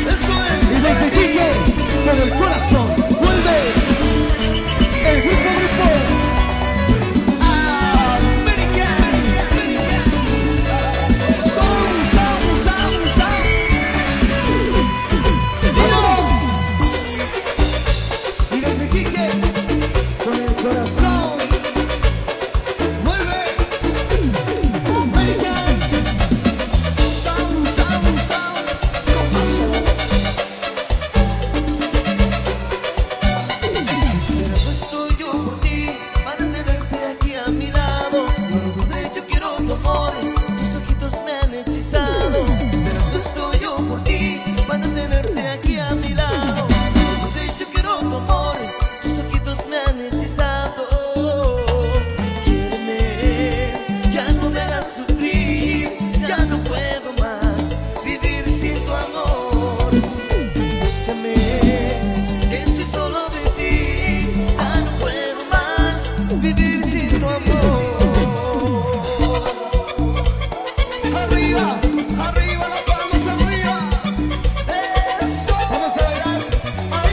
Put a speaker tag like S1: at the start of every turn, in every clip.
S1: Eso es. Y dice Quique, con el corazón. Vuelve el grupo. American. Sound. ¡Vamos! Y dice Quique, con el corazón. Vuelve American. Sound. Con paso. Esperando estoy yo por ti, para tenerte aquí a mi lado. No lo dudes, yo quiero tu amor, tus ojitos me han hechizado. Esperando estoy yo por ti, para tenerte aquí a mi lado. No lo dudes, yo quiero tu amor, tus ojitos me han hechizado. Quiéreme, ya no me hagas sufrir, ya no puedo más vivir sin tu amor. Búscame, que soy solo de ti, ya no puedo más vivir sin tu amor. Arriba, las palmas arriba. Eso. Vamos a bailar. Ahí.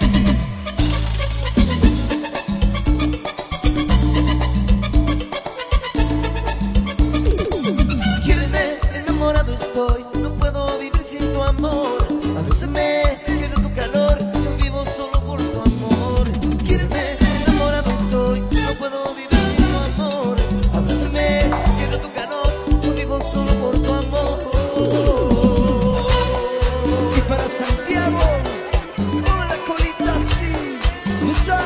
S1: Quiéreme, enamorado estoy, no puedo vivir sin tu amor. Abrázame, quiero tu calor, yo vivo solo por tu amor. Quiéreme, enamorado estoy, no puedo vivir sin tu amor. Abrázame, quiero tu calor, yo vivo solo por tu amor. Y para Santiago, mueve la colita así. Usa.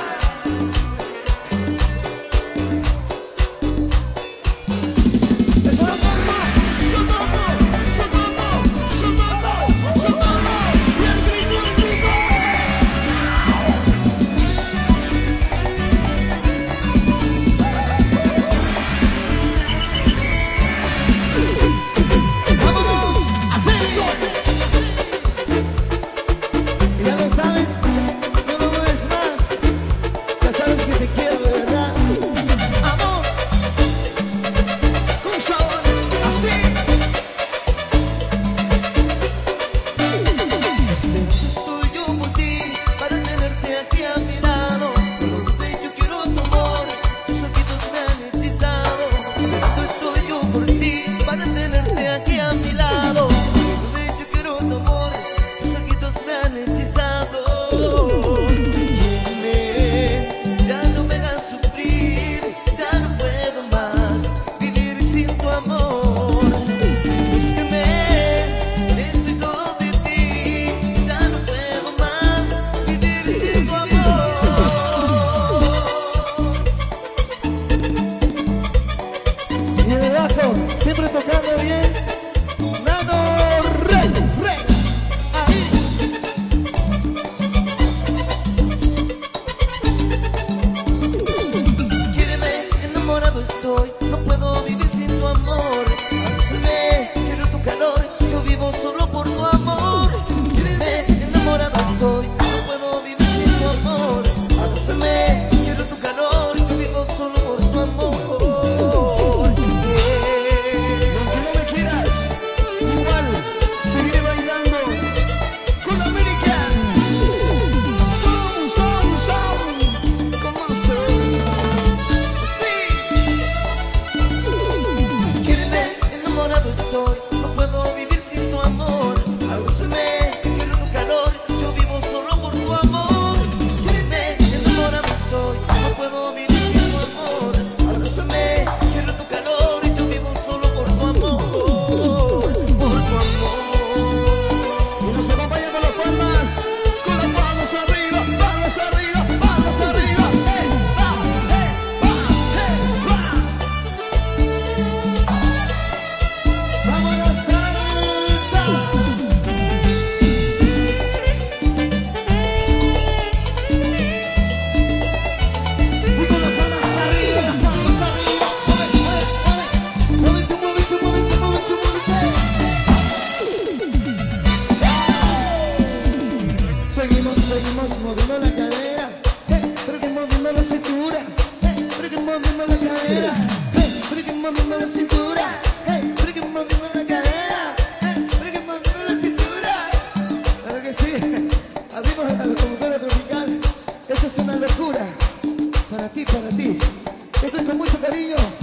S1: ¡Vámonos! ¡Ascenso! Ya lo sabes, no lo dudes más. Ya sabes que te quiero de verdad. Amor, con sabor, así. Esperando estoy yo por ti, para tenerte aquí a mi lado. No lo dudes, yo quiero tu amor, tus ojitos me han hechizado. Esperando estoy yo por ti, para tenerte aquí a mi lado. No lo dudes, yo quiero tu amor, tus ojitos me han hechizado. Quiéreme, ya no me hagas sufrir, ya no puedo más vivir sin tu amor. Búsqueme, estoy solo de ti, ya no puedo más vivir sin tu amor. Y el bajo, siempre tocando bien. Nano Rey. Ahí. Quiéreme, enamorado estoy, no puedo vivir sin tu amor. Abrázame, quiero tu calor, yo vivo solo por tu amor. Quiéreme, enamorado estoy, no puedo vivir sin tu amor. Abrázame, quiero tu calor, yo vivo solo por tu amor. Aunque no me quieras, igual seguiré bailando con American. Sound. Como soy. Sí. Quiéreme, enamorado estoy, no puedo vivir sin tu amor. Abrázame, quiero tu calor, yo vivo solo por tu amor. Quiéreme, enamorado estoy, no puedo vivir sin tu amor. Abrázame, quiero tu calor, yo vivo solo por tu amor. Por tu amor. Y nos acompañan con las palmas, con las manos arriba, palmas arriba, palmas arriba. Hey, va, hey, va, hey, va. Vamos a la salsa. Y con las palmas arriba, las palmas arriba. Muévete. Seguimos moviendo la cadera, pero que moviendo la cintura, pero que moviendo la cadera, pero que moviendo la cintura, pero que moviendo la cadera, pero que moviendo la cintura, pero que al ritmo de la locomotora tropical. Esto es una locura. Para ti, para ti. Esto es con mucho cariño.